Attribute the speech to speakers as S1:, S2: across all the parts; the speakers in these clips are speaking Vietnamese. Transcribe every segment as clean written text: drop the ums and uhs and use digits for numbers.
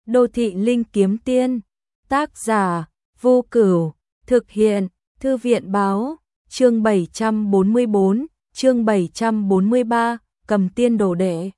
S1: Đô thị linh kiếm tiên. Tác giả Vô Cửu. Thực hiện Thư viện báo. Chương 744, chương 743, Cầm Tiên đồ đệ.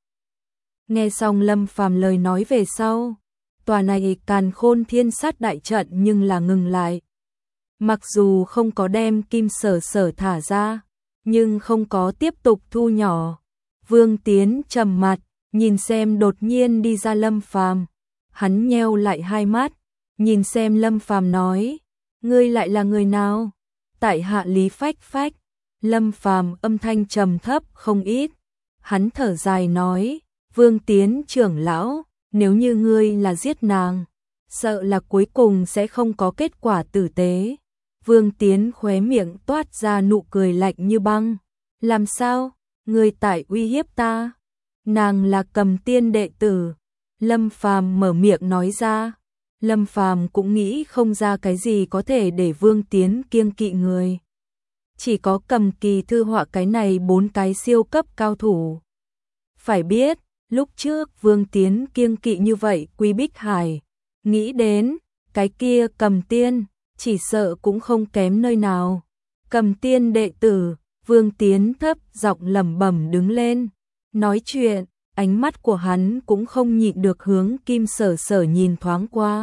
S1: Nghe xong Lâm Phàm lời nói về sau, tòa này Càn Khôn Thiên Sát đại trận nhưng là ngừng lại. Mặc dù không có đem Kim Sở Sở thả ra, nhưng không có tiếp tục thu nhỏ. Vương Tiến trầm mặt, nhìn xem đột nhiên đi ra Lâm Phàm, hắn nheo lại hai mắt, nhìn xem Lâm Phàm nói: "Ngươi lại là người nào?" Tại hạ Lý Phách Phách. Lâm Phàm âm thanh trầm thấp không ít, hắn thở dài nói: "Vương Tiến trưởng lão, nếu như ngươi là giết nàng, sợ là cuối cùng sẽ không có kết quả tử tế." Vương Tiến khóe miệng toát ra nụ cười lạnh như băng. "Làm sao? Ngươi tại uy hiếp ta?" "Nàng là Cầm Tiên đệ tử." Lâm Phàm mở miệng nói ra. Lâm Phàm cũng nghĩ không ra cái gì có thể để Vương Tiến kiêng kỵ người. Chỉ có Cầm Kỳ thư họa cái này 4 cái siêu cấp cao thủ. Phải biết, lúc trước Vương Tiến kiêng kỵ như vậy Quý Bích Hải, nghĩ đến cái kia Cầm Tiên, chỉ sợ cũng không kém nơi nào. Cầm Tiên đệ tử. Vương Tiến thấp giọng lẩm bẩm đứng lên, nói chuyện, ánh mắt của hắn cũng không nhịn được hướng Kim Sở Sở nhìn thoáng qua.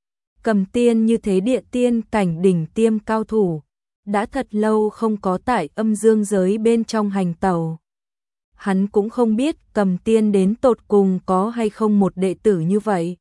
S1: Cầm Tiên như thế địa tiên cảnh đỉnh tiêm cao thủ, đã thật lâu không có tại âm dương giới bên trong hành tẩu. Hắn cũng không biết Cầm Tiên đến tột cùng có hay không một đệ tử như vậy.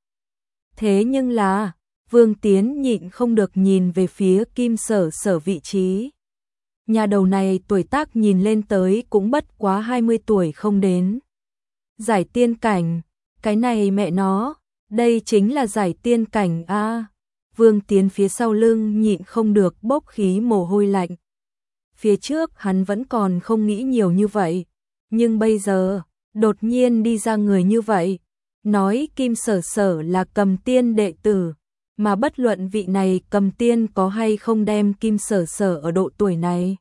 S1: Thế nhưng là, Vương Tiến nhịn không được nhìn về phía Kim Sở Sở vị trí. Nhà đầu này tuổi tác nhìn lên tới cũng bất quá 20 tuổi không đến. Giải tiên cảnh, cái này mẹ nó, đây chính là giải tiên cảnh a. Vương Tiến phía sau lưng nhịn không được bốc khí mồ hôi lạnh. Phía trước hắn vẫn còn không nghĩ nhiều như vậy, nhưng bây giờ, đột nhiên đi ra người như vậy, nói Kim Sở Sở là Cầm Tiên đệ tử, mà bất luận vị này Cầm Tiên có hay không đem Kim Sở Sở ở độ tuổi này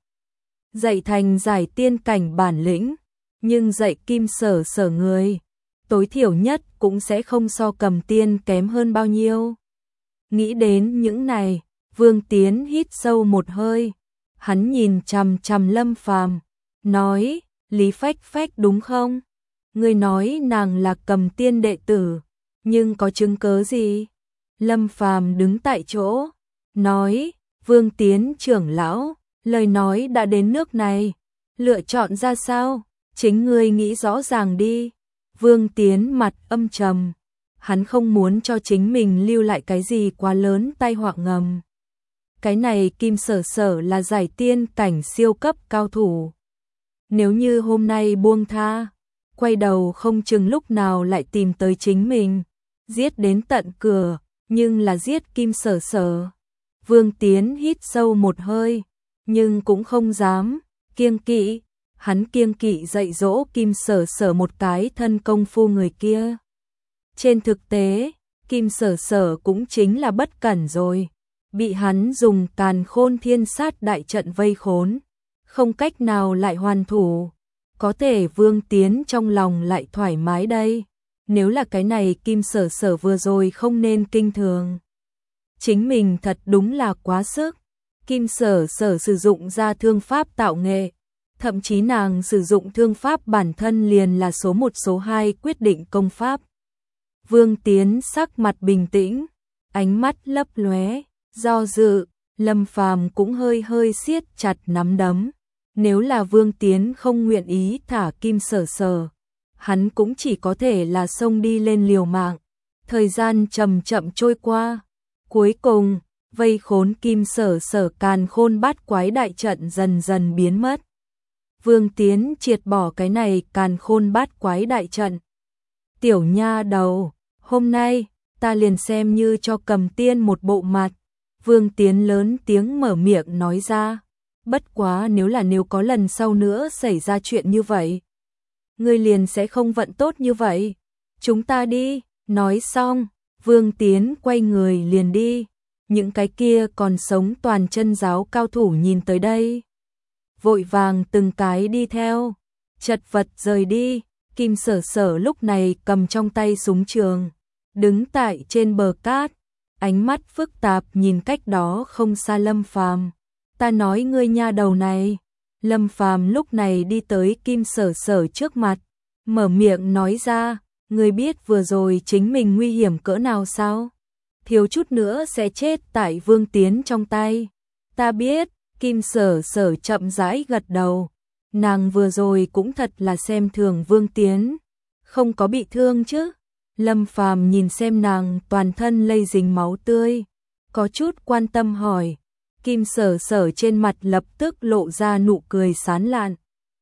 S1: dạy thành giải tiên cảnh bản lĩnh, nhưng dạy Kim Sở Sở người, tối thiểu nhất cũng sẽ không so Cầm Tiên kém hơn bao nhiêu. Nghĩ đến những này, Vương Tiến hít sâu một hơi, hắn nhìn chằm chằm Lâm Phàm, nói: "Lý Phách Phách đúng không? Ngươi nói nàng là Cầm Tiên đệ tử, nhưng có chứng cớ gì?" Lâm Phàm đứng tại chỗ, nói: "Vương Tiến trưởng lão, lời nói đã đến nước này, lựa chọn ra sao, chính ngươi nghĩ rõ ràng đi." Vương Tiến mặt âm trầm, hắn không muốn cho chính mình lưu lại cái gì quá lớn tai họa ngầm. Cái này Kim Sở Sở là giải tiên cảnh siêu cấp cao thủ. Nếu như hôm nay buông tha, quay đầu không chừng lúc nào lại tìm tới chính mình, giết đến tận cửa, nhưng là giết Kim Sở Sở. Vương Tiến hít sâu một hơi, nhưng cũng không dám kiêng kỵ, hắn kiêng kỵ dạy dỗ Kim Sở Sở một cái thân công phu người kia. Trên thực tế, Kim Sở Sở cũng chính là bất cẩn rồi, bị hắn dùng Càn Khôn Thiên Sát đại trận vây khốn, không cách nào lại hoàn thủ. Có thể Vương Tiến trong lòng lại thoải mái đây, nếu là cái này Kim Sở Sở vừa rồi không nên kinh thường. Chính mình thật đúng là quá sức. Kim Sở Sở sử dụng ra thương pháp tạo nghệ, thậm chí nàng sử dụng thương pháp bản thân liền là số 1 số 2 quyết định công pháp. Vương Tiến sắc mặt bình tĩnh, ánh mắt lấp lóe, do dự, Lâm Phàm cũng hơi hơi siết chặt nắm đấm. Nếu là Vương Tiến không nguyện ý thả Kim Sở Sở, hắn cũng chỉ có thể là xông đi lên liều mạng. Thời gian chậm chậm trôi qua, cuối cùng vây khốn Kim Sở Sở Càn Khôn Bát Quái đại trận dần dần biến mất. Vương Tiến triệt bỏ cái này Càn Khôn Bát Quái đại trận. "Tiểu nha đầu, hôm nay ta liền xem như cho Cầm Tiên một bộ mặt." Vương Tiến lớn tiếng mở miệng nói ra. "Bất quá nếu có lần sau nữa xảy ra chuyện như vậy, ngươi liền sẽ không vận tốt như vậy. Chúng ta đi." Nói xong, Vương Tiến quay người liền đi. Những cái kia còn sống toàn chân giáo cao thủ nhìn tới đây, vội vàng từng cái đi theo, chật vật rời đi. Kim Sở Sở lúc này cầm trong tay súng trường, đứng tại trên bờ cát, ánh mắt phức tạp nhìn cách đó không xa Lâm Phàm. Ta nói ngươi nha đầu này. Lâm Phàm lúc này đi tới Kim Sở Sở trước mặt, mở miệng nói ra, ngươi biết vừa rồi chính mình nguy hiểm cỡ nào sao? Thiếu chút nữa sẽ chết tại Vương Tiến trong tay. Ta biết. Kim Sở Sở chậm rãi gật đầu. Nàng vừa rồi cũng thật là xem thường Vương Tiến. Không có bị thương chứ? Lâm Phàm nhìn xem nàng toàn thân lây dính máu tươi, có chút quan tâm hỏi. Kim Sở Sở trên mặt lập tức lộ ra nụ cười sán lạn.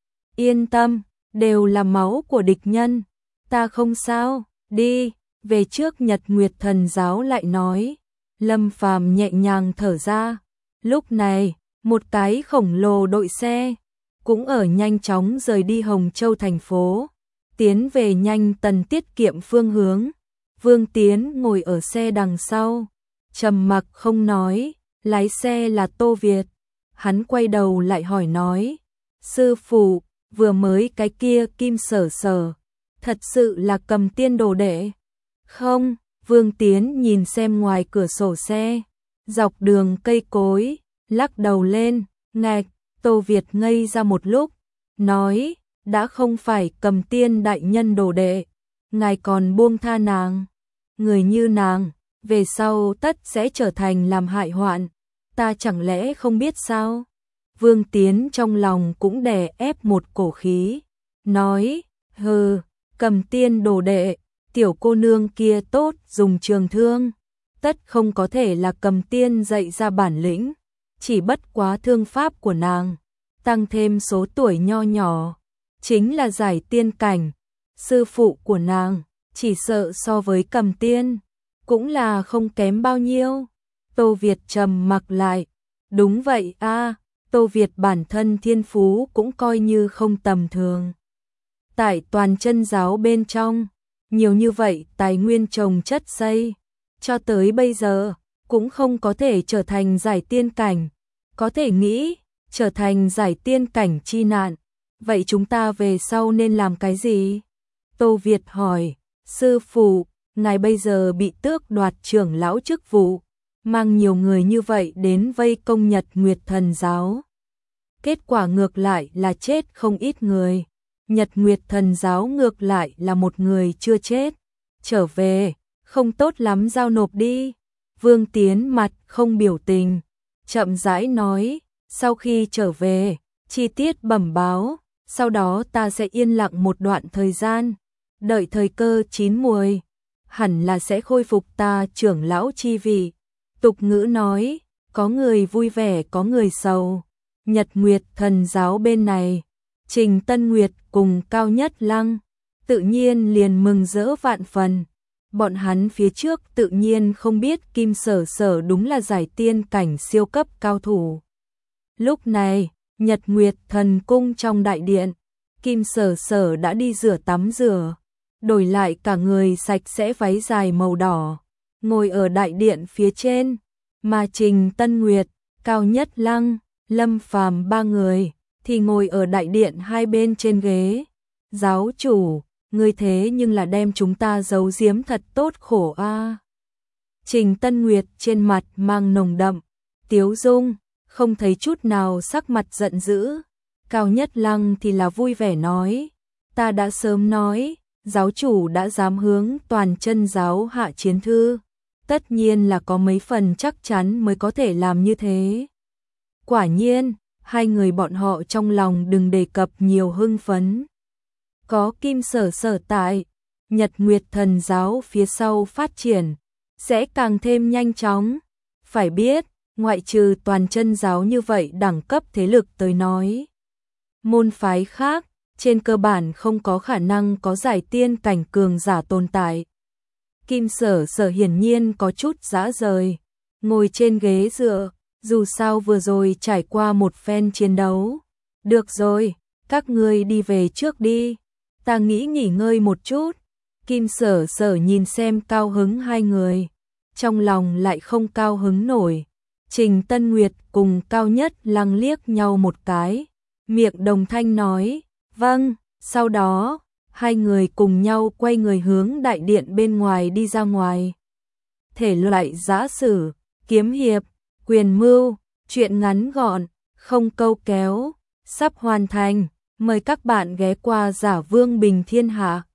S1: Yên tâm, đều là máu của địch nhân. Ta không sao, đi, về trước Nhật Nguyệt Thần Giáo lại nói. Lâm Phàm nhẹ nhàng thở ra. Lúc này, một cái khổng lồ đội xe cũng ở nhanh chóng rời đi Hồng Châu thành phố, tiến về Nhanh Tần tiết kiệm phương hướng. Vương Tiến ngồi ở xe đằng sau, trầm mặc không nói, lái xe là Tô Việt. Hắn quay đầu lại hỏi nói, sư phụ, vừa mới cái kia Kim Sở Sở, thật sự là Cầm Tiên đồ đệ? Không, Vương Tiến nhìn xem ngoài cửa sổ xe, dọc đường cây cối, lắc đầu lên, ngạch. Tô Việt ngây ra một lúc, nói, đã không phải Cầm Tiên đại nhân đồ đệ, ngài còn buông tha nàng. Người như nàng, về sau tất sẽ trở thành làm hại hoạn, ta chẳng lẽ không biết sao? Vương Tiến trong lòng cũng đè ép một cổ khí, nói, hừ, Cầm Tiên đồ đệ, tiểu cô nương kia tốt dùng trường thương, tất không có thể là Cầm Tiên dạy ra bản lĩnh, chỉ bất quá thương pháp của nàng, tăng thêm số tuổi nho nhỏ, chính là giải tiên cảnh. Sư phụ của nàng, chỉ sợ so với Cầm Tiên, cũng là không kém bao nhiêu. Tô Việt trầm mặc lại, đúng vậy a, Tô Việt bản thân thiên phú cũng coi như không tầm thường. Tại Toàn Chân Giáo bên trong, nhiều như vậy tài nguyên trồng chất xây, cho tới bây giờ, cũng không có thể trở thành giải tiên cảnh. Có thể nghĩ, trở thành giải tiên cảnh chi nạn. Vậy chúng ta về sau nên làm cái gì? Tô Việt hỏi, sư phụ, ngài bây giờ bị tước đoạt trưởng lão chức vụ, mang nhiều người như vậy đến vây công Nhật Nguyệt Thần Giáo. Kết quả ngược lại là chết không ít người. Nhật Nguyệt Thần Giáo ngược lại là một người chưa chết. Trở về, không tốt lắm giao nộp đi. Vương Tiến mặt không biểu tình, chậm rãi nói, sau khi trở về, chi tiết bẩm báo, sau đó ta sẽ yên lặng một đoạn thời gian, đợi thời cơ chín muồi, hẳn là sẽ khôi phục ta trưởng lão chi vị. Tục ngữ nói, có người vui vẻ có người sầu. Nhật Nguyệt Thần Giáo bên này, Trình Tân Nguyệt cùng Cao Nhất Lăng, tự nhiên liền mừng rỡ vạn phần. Bọn hắn phía trước tự nhiên không biết Kim Sở Sở đúng là giải tiên cảnh siêu cấp cao thủ. Lúc này, Nhật Nguyệt Thần Cung trong đại điện, Kim Sở Sở đã đi rửa tắm rửa, đổi lại cả người sạch sẽ váy dài màu đỏ, ngồi ở đại điện phía trên, mà Trình Tân Nguyệt, Cao Nhất Lăng, Lâm Phàm ba người thì ngồi ở đại điện hai bên trên ghế. Giáo chủ, ngươi thế nhưng là đem chúng ta giấu giếm thật tốt khổ a. Trình Tân Nguyệt trên mặt mang nồng đậm tiếu dung, không thấy chút nào sắc mặt giận dữ. Cao Nhất Lăng thì là vui vẻ nói, ta đã sớm nói, giáo chủ đã dám hướng Toàn Chân Giáo hạ chiến thư, tất nhiên là có mấy phần chắc chắn mới có thể làm như thế. Quả nhiên, hai người bọn họ trong lòng đừng đề cập nhiều hưng phấn. Có Kim Sở Sở tại, Nhật Nguyệt Thần Giáo phía sau phát triển sẽ càng thêm nhanh chóng. Phải biết, ngoại trừ Toàn Chân Giáo như vậy đẳng cấp thế lực tới nói, môn phái khác trên cơ bản không có khả năng có giải tiên cảnh cường giả tồn tại. Kim Sở Sở hiển nhiên có chút dã rời, ngồi trên ghế dựa, dù sao vừa rồi trải qua một phen chiến đấu. Được rồi, các ngươi đi về trước đi, ta nghĩ nghỉ ngơi một chút. Kim Sở Sở nhìn xem cao hứng hai người, trong lòng lại không cao hứng nổi. Trình Tân Nguyệt cùng Cao Nhất Lăng liếc nhau một cái, miệng đồng thanh nói, vâng, sau đó, Hai người cùng nhau quay người hướng đại điện bên ngoài đi ra ngoài. Thể loại giã sử, kiếm hiệp, quyền mưu, truyện ngắn gọn, không câu kéo, sắp hoàn thành. Mời các bạn ghé qua Giả Vương Bình Thiên Hạ.